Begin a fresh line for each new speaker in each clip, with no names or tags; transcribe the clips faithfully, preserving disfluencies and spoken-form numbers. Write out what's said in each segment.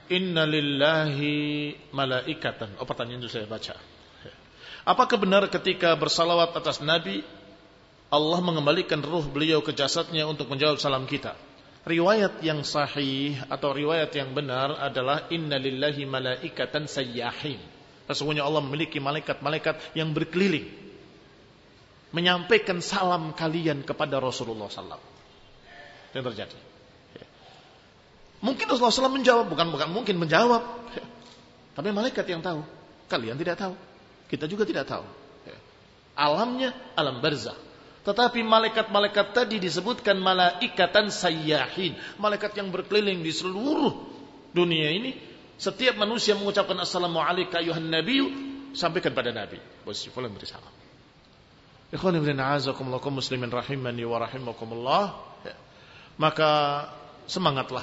Inna lillahi malaikatan. Oh, pertanyaan itu saya baca. Apakah benar ketika bersalawat atas Nabi, Allah mengembalikan ruh beliau ke jasadnya untuk menjawab salam kita? Riwayat yang sahih atau riwayat yang benar adalah inna lillahi malaikatan sayyahin. Sesungguhnya Allah memiliki malaikat-malaikat yang berkeliling menyampaikan salam kalian kepada Rasulullah sallallahu alaihi wasallam. Yang terjadi. Mungkin Rasulullah sallallahu alaihi wasallam menjawab, bukan bukan mungkin menjawab. Tapi malaikat yang tahu. Kalian tidak tahu. Kita juga tidak tahu. Alamnya alam barzah. Tetapi malaikat-malaikat tadi disebutkan malaikatan sayyahin, malaikat yang berkeliling di seluruh dunia ini. Setiap manusia mengucapkan assalamu alayka ayuhan nabiyyu, sampaikan pada Nabi. Posisi fulan beri salam. Ikhwan ibn a'azakumullah kaum muslimin rahimani wa rahimakumullah. Maka semangatlah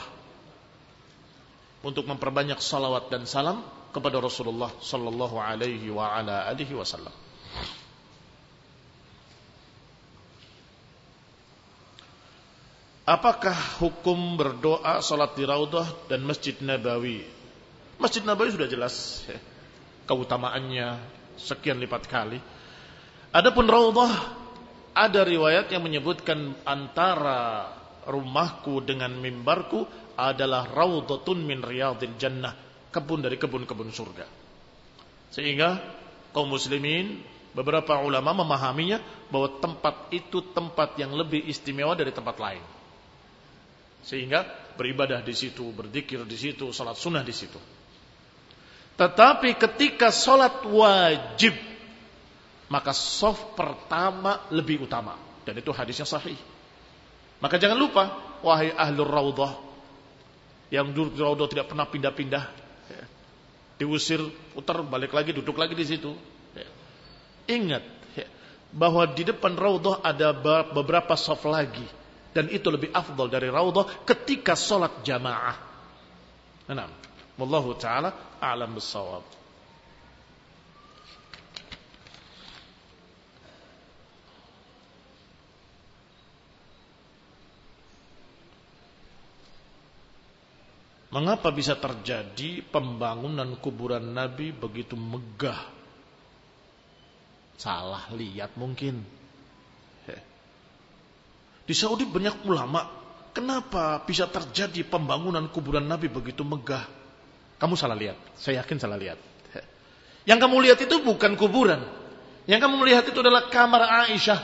untuk memperbanyak salawat dan salam kepada Rasulullah sallallahu alaihi wa ala alihi wasallam. Apakah hukum berdoa salat di Raudhah dan Masjid Nabawi? Masjid Nabawi sudah jelas ya, keutamaannya sekian lipat kali. Adapun Raudhah, ada riwayat yang menyebutkan antara rumahku dengan mimbarku adalah raudhatun min riyadil jannah, kebun dari kebun-kebun surga. Sehingga kaum muslimin, beberapa ulama memahaminya bahwa tempat itu tempat yang lebih istimewa dari tempat lain. Sehingga beribadah di situ, berzikir di situ, salat sunnah di situ. Tetapi ketika salat wajib, maka shaf pertama lebih utama, dan itu hadisnya sahih. Maka jangan lupa, wahai ahlur raudhah, yang duduk di raudhah tidak pernah pindah-pindah, ya, diusir, putar, balik lagi, duduk lagi di situ. Ya. Ingat ya, bahwa di depan raudhah ada beberapa shaf lagi, dan itu lebih afdal dari raudhah ketika salat jamaah. Nah, wallahu taala a'lam bissawab. Mengapa bisa terjadi pembangunan kuburan Nabi begitu megah? Salah lihat mungkin. Di Saudi banyak ulama. Kenapa bisa terjadi pembangunan kuburan Nabi begitu megah? Kamu salah lihat. Saya yakin salah lihat. Yang kamu lihat itu bukan kuburan. Yang kamu lihat itu adalah kamar Aisyah.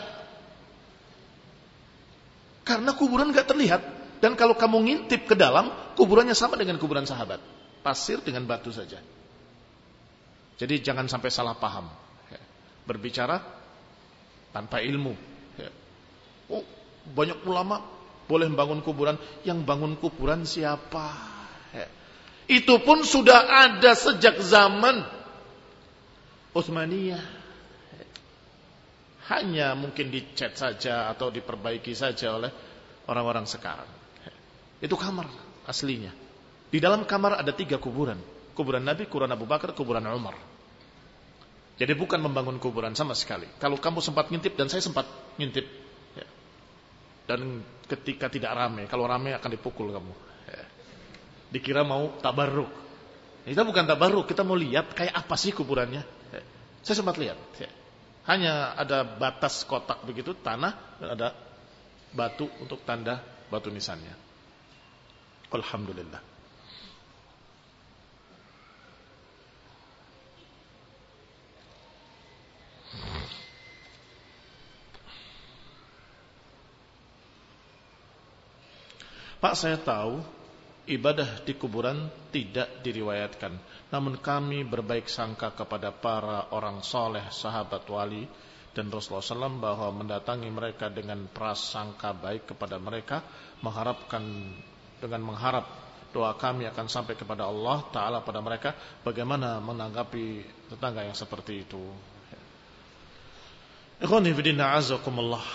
Karena kuburan gak terlihat. Dan kalau kamu ngintip ke dalam, kuburannya sama dengan kuburan sahabat. Pasir dengan batu saja. Jadi jangan sampai salah paham. Berbicara tanpa ilmu. Oh, banyak ulama boleh membangun kuburan. Yang bangun kuburan siapa? Itu pun sudah ada sejak zaman Utsmaniyah. Hanya mungkin dicat saja atau diperbaiki saja oleh orang-orang sekarang. Itu kamar aslinya. Di dalam kamar ada tiga kuburan. Kuburan Nabi, kuburan Abu Bakar, kuburan Umar. Jadi bukan membangun kuburan sama sekali. Kalau kamu sempat ngintip dan saya sempat ngintip. Ya. Dan ketika tidak ramai. Kalau ramai akan dipukul kamu. Ya. Dikira mau tabarruk. Itu bukan tabarruk. Kita mau lihat kayak apa sih kuburannya. Ya. Saya sempat lihat. Ya. Hanya ada batas kotak begitu, tanah. Dan ada batu untuk tanda batu nisannya. Alhamdulillah. Pak, saya tahu ibadah di kuburan tidak diriwayatkan. Namun kami berbaik sangka kepada para orang soleh, sahabat wali dan Rasulullah shallallahu alaihi wasallam bahwa mendatangi mereka dengan prasangka baik kepada mereka, mengharapkan dengan mengharap doa kami akan sampai kepada Allah Ta'ala pada mereka. Bagaimana menanggapi tetangga yang seperti itu? Ikhwani fillah a'azakumullah.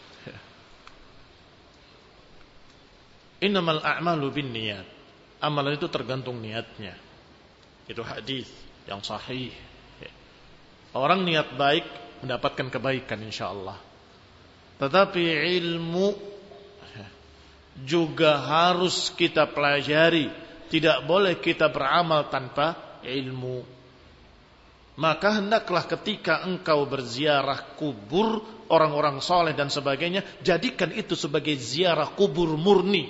Innamal a'malu binniyat. Amalan itu tergantung niatnya. Itu hadis yang sahih. Orang niat baik mendapatkan kebaikan insyaallah. Tetapi ilmu juga harus kita pelajari tidak boleh kita beramal tanpa ilmu. Maka hendaklah ketika engkau berziarah kubur orang-orang soleh dan sebagainya, jadikan itu sebagai ziarah kubur murni.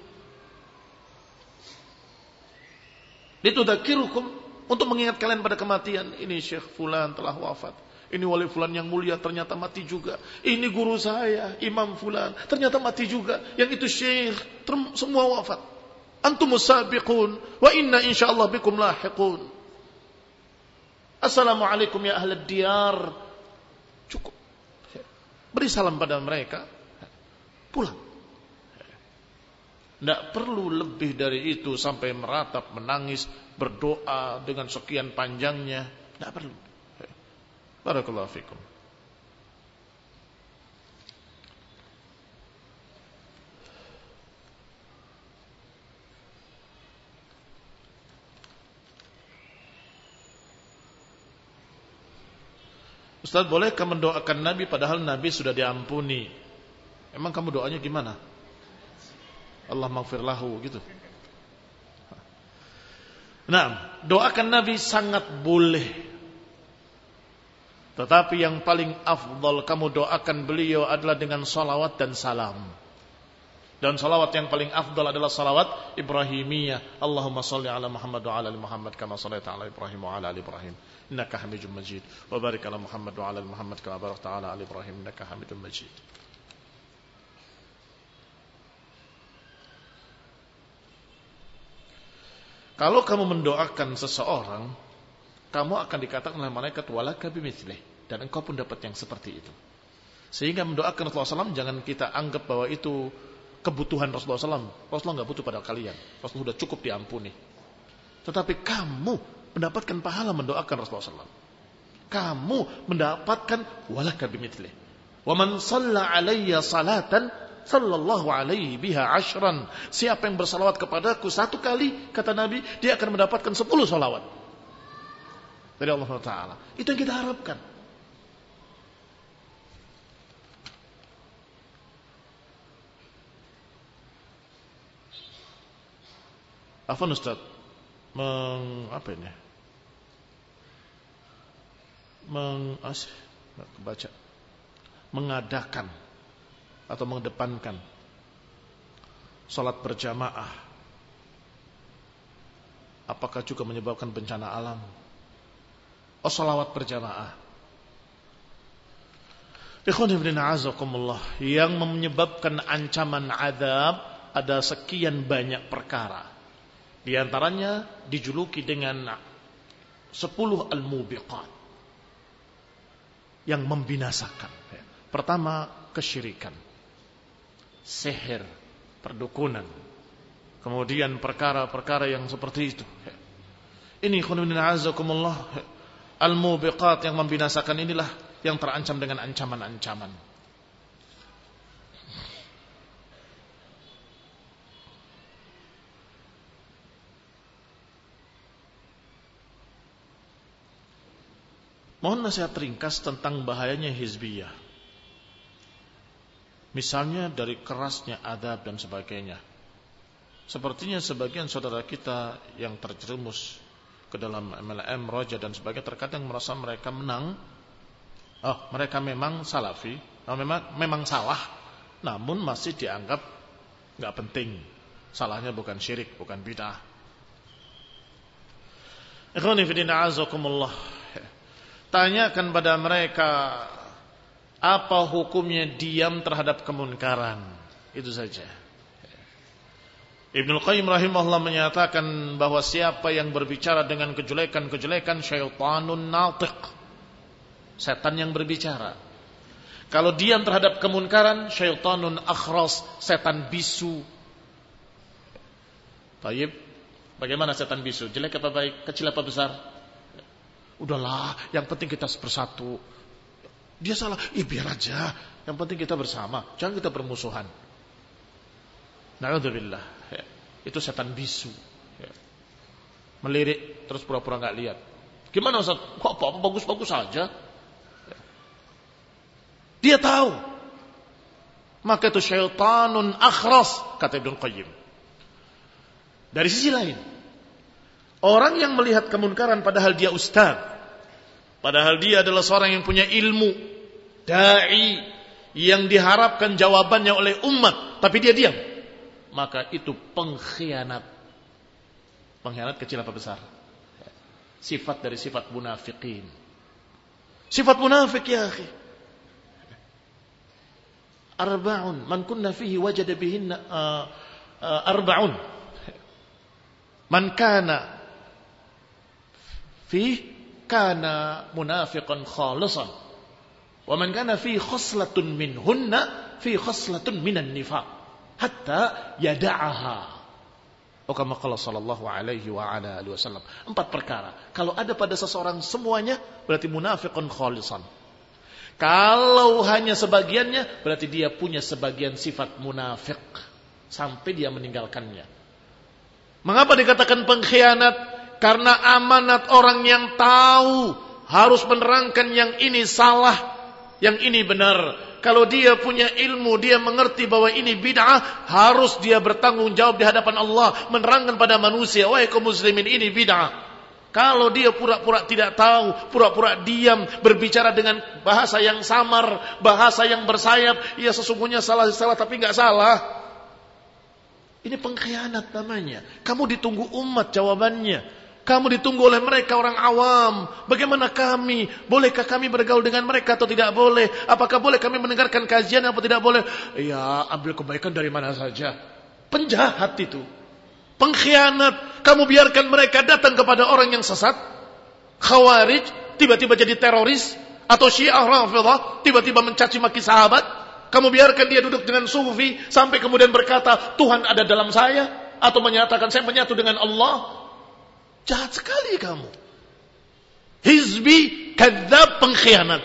Litudzakirukum, untuk mengingat kalian pada kematian. Ini Syekh Fulan telah wafat. Ini wali Fulan yang mulia ternyata mati juga. Ini guru saya, Imam Fulan, ternyata mati juga. Yang itu Syekh, semua wafat. Antumus sabiqun wa inna insyaallah bikum lahiqun. Assalamualaikum ya ahlad diyar. Cukup. Beri salam pada mereka. Pulang. Tidak perlu lebih dari itu sampai meratap, menangis, berdoa dengan sekian panjangnya. Tidak perlu. Barakallahu fikum. Ustaz, bolehkah mendoakan Nabi padahal Nabi sudah diampuni? Emang kamu doanya gimana? Allah maghfir lahu gitu. Nah, doakan Nabi sangat boleh. Tetapi yang paling afdal kamu doakan beliau adalah dengan salawat dan salam. Dan salawat yang paling afdal adalah salawat Ibrahimiyah. Allahumma salli ala Muhammad wa ala ali Muhammad kama sallaita ala Ibrahim wa ala ali Ibrahim innaka Hamidum Majid. Wa barik ala Muhammad wa ala ali Muhammad kama barakta ala ali Ibrahim innaka Hamidum Majid. Kalau kamu mendoakan seseorang, kamu akan dikatakan oleh malaikat walaka bimithlih, dan engkau pun dapat yang seperti itu. Sehingga mendoakan Rasulullah shallallahu alaihi wasallam jangan kita anggap bahwa itu kebutuhan Rasulullah shallallahu alaihi wasallam. Rasulullah enggak butuh pada kalian. Rasulullah sudah cukup diampuni. Tetapi kamu mendapatkan pahala mendoakan Rasulullah shallallahu alaihi wasallam. Kamu mendapatkan walaka bimithlih. Wa man shalla alayya salatan sallallahu alaihi biha ashran. Siapa yang bersalawat kepadaku satu kali, kata Nabi, dia akan mendapatkan sepuluh salawat dari Allah Taala. Itu yang kita harapkan. Afwan Ustaz, meng apa ini? Meng as, baca. Mengadakan atau mengedepankan salat berjamaah, apakah juga menyebabkan bencana alam? Oh, salawat berjamaah. Ikhwani fillah azakumullah, yang menyebabkan ancaman azab ada sekian banyak perkara. Di antaranya dijuluki dengan sepuluh al-mubiqat yang membinasakan. Pertama, kesyirikan, sihir, perdukunan, kemudian perkara-perkara yang seperti itu. Ini khunun azakumullah, al-mubiqat yang membinasakan inilah yang terancam dengan ancaman-ancaman. Mohon nasihat ringkas tentang bahayanya hizbiyah. Misalnya dari kerasnya adab dan sebagainya. Sepertinya sebagian saudara kita yang terjerumus ke dalam M L M, roja dan sebagainya terkadang merasa mereka menang. Oh, mereka memang salafi, oh, memang memang salah, namun masih dianggap nggak penting. Salahnya bukan syirik, bukan bid'ah. Ikhwani fillah azakumullah. Tanyakan pada mereka, apa hukumnya diam terhadap kemunkaran? Itu saja. Ibnul Qayyim rahimahullah menyatakan bahwa siapa yang berbicara dengan kejelekan-kejelekan, syaitanun natiq, setan yang berbicara. Kalau diam terhadap kemunkaran, syaitanun akhras, setan bisu. Baik, bagaimana setan bisu? Jelek apa baik? Kecil apa besar? Udahlah, yang penting kita bersatu. Dia salah, eh biar aja. Yang penting kita bersama, jangan kita bermusuhan. Na'udzubillah. Ya. Itu setan bisu. Ya. Melirik terus pura-pura nggak lihat. Gimana Ustaz? Kok apa-apa bagus-bagus saja? Ya. Dia tahu. Maka itu syaitanun akhras, kata Ibnu Qayyim. Dari sisi lain, Orang yang melihat kemunkaran padahal dia ustaz, padahal dia adalah seorang yang punya ilmu, dai yang diharapkan jawabannya oleh umat, tapi dia diam, maka itu pengkhianat. Pengkhianat kecil apa besar? Sifat dari sifat munafikin. Sifat munafik ya akhi. Arba'un man kunna fihi wajada bihinna uh, uh, arba'un. Man kana fihi kana munafiqan khalisan. Wa man kana fihi khoslatun minhunna fihi khoslatun minan nifaq. Hatta yada'aha. Oh, kama qala sallallahu alaihi wa ala alihi wasallam. Empat perkara. Kalau ada pada seseorang semuanya, berarti munafiqun khalisan. Kalau hanya sebagiannya, berarti dia punya sebagian sifat munafik sampai dia meninggalkannya. Mengapa dikatakan pengkhianat? Karena amanat orang yang tahu harus menerangkan yang ini salah, yang ini benar. Kalau dia punya ilmu, dia mengerti bahwa ini bid'ah, harus dia bertanggung jawab di hadapan Allah, menerangkan pada manusia, wahai kaum muslimin, ini bid'ah. Kalau dia pura-pura tidak tahu, pura-pura diam, berbicara dengan bahasa yang samar, bahasa yang bersayap, ya sesungguhnya salah-salah tapi enggak salah. Ini pengkhianat namanya. Kamu ditunggu umat jawabannya. Kamu ditunggu oleh mereka orang awam. Bagaimana kami? Bolehkah kami bergaul dengan mereka atau tidak boleh? Apakah boleh kami mendengarkan kajian atau tidak boleh? Ya, ambil kebaikan dari mana saja. Penjahat itu. Pengkhianat. Kamu biarkan mereka datang kepada orang yang sesat. Khawarij. Tiba-tiba jadi teroris. Atau Syiah Rafidah. Tiba-tiba mencaci maki sahabat. Kamu biarkan dia duduk dengan sufi. Sampai kemudian berkata, Tuhan ada dalam saya. Atau menyatakan saya menyatu dengan Allah. Jahat sekali kamu. Hizbi, kadzab, pengkhianat.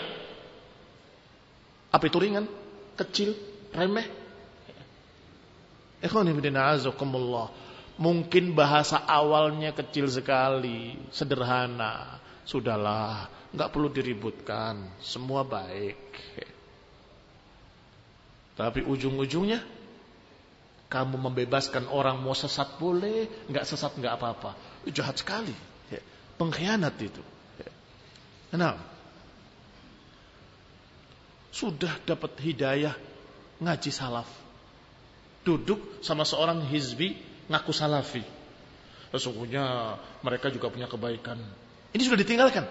Apa itu ringan? Kecil? Remeh? Ikhwani fillah azakumullah. Mungkin bahasa awalnya kecil sekali, sederhana. Sudahlah, enggak perlu diributkan. Semua baik. Tapi ujung-ujungnya kamu membebaskan orang mau sesat boleh, enggak sesat enggak apa-apa. Jahat sekali, ya. Pengkhianat itu. Ya. Nah, sudah dapat hidayah ngaji salaf, duduk sama seorang hizbi ngaku salafi. Sesungguhnya mereka juga punya kebaikan. Ini sudah ditinggalkan.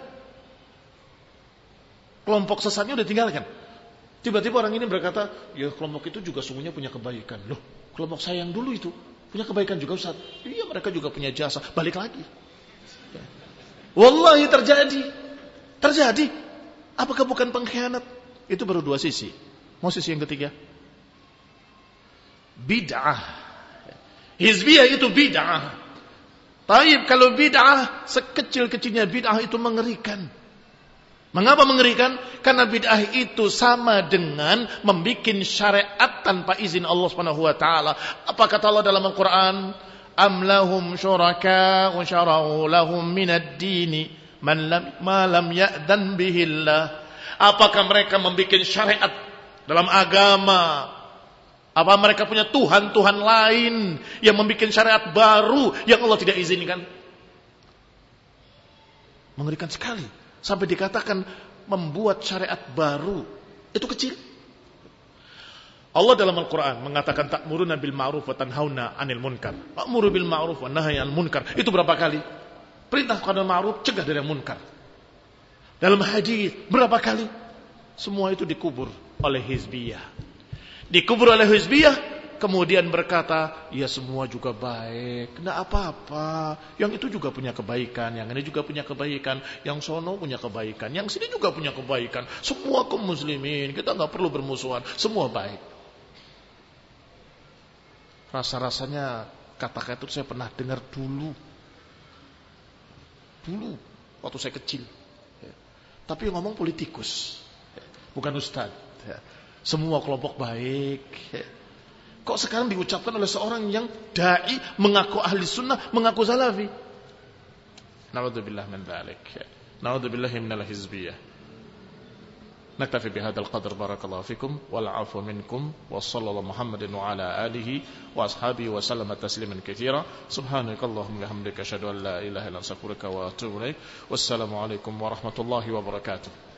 Kelompok sesatnya sudah ditinggalkan. Tiba-tiba orang ini berkata, ya kelompok itu juga sungguhnya punya kebaikan. Loh, kelompok saya yang dulu itu punya kebaikan juga Ustaz. Iya, mereka juga punya jasa. Balik lagi. Ya. Wallahi terjadi. Terjadi. Apakah bukan pengkhianat? Itu baru dua sisi. Mau sisi yang ketiga? Bid'ah. Hizbiyah itu bid'ah. Taib, kalau bid'ah, sekecil-kecilnya bid'ah itu mengerikan. Mengapa mengerikan? Karena bid'ah itu sama dengan membikin syariat tanpa izin Allah Subhanahu wa taala. Apa kata Allah dalam Al-Qur'an? Am lahum syuraka wa syara'u lahum minad dini man lam ma lam ya'dan bihi Allah. Apakah mereka membikin syariat dalam agama? Apa mereka punya tuhan-tuhan lain yang membikin syariat baru yang Allah tidak izinkan? Mengerikan sekali. Sampai dikatakan membuat syariat baru itu kecil. Allah dalam Al-Quran mengatakan ta'muruna bil ma'ruf wa tanhauna 'anil munkar. Ta'muru bil ma'ruf wa nahyi 'anil munkar. Itu berapa kali? Perintah kepada ma'ruf, cegah dari munkar. Dalam hadis berapa kali? Semua itu dikubur oleh hizbiyah. Dikubur oleh hizbiyah. Kemudian berkata, ya semua juga baik, tidak apa-apa. Yang itu juga punya kebaikan, yang ini juga punya kebaikan, yang sono punya kebaikan, yang sini juga punya kebaikan. Semua kaum muslimin, kita nggak perlu bermusuhan, semua baik. Rasa-rasanya kata-kata itu saya pernah dengar dulu, dulu waktu saya kecil. Tapi ngomong politikus, bukan ustaz. Semua kelompok baik. Kok sekarang diucapkan oleh seorang yang dai mengaku ahli sunnah, mengaku salafi? Na'udzubillah min dzalik. Na'udzubillah minal hizbiyah. Naktafi bihadzal qadr, barakallahu fikum wal 'afwu minkum wa sallallahu Muhammadin wa ala alihi wa ashabihi wa sallama tasliman katsira. Subhanakallahumma wa bihamdika asyhadu an la ilaha illa anta astaghfiruka wa atubu ilaik. Wassalamu alaikum warahmatullahi wabarakatuh.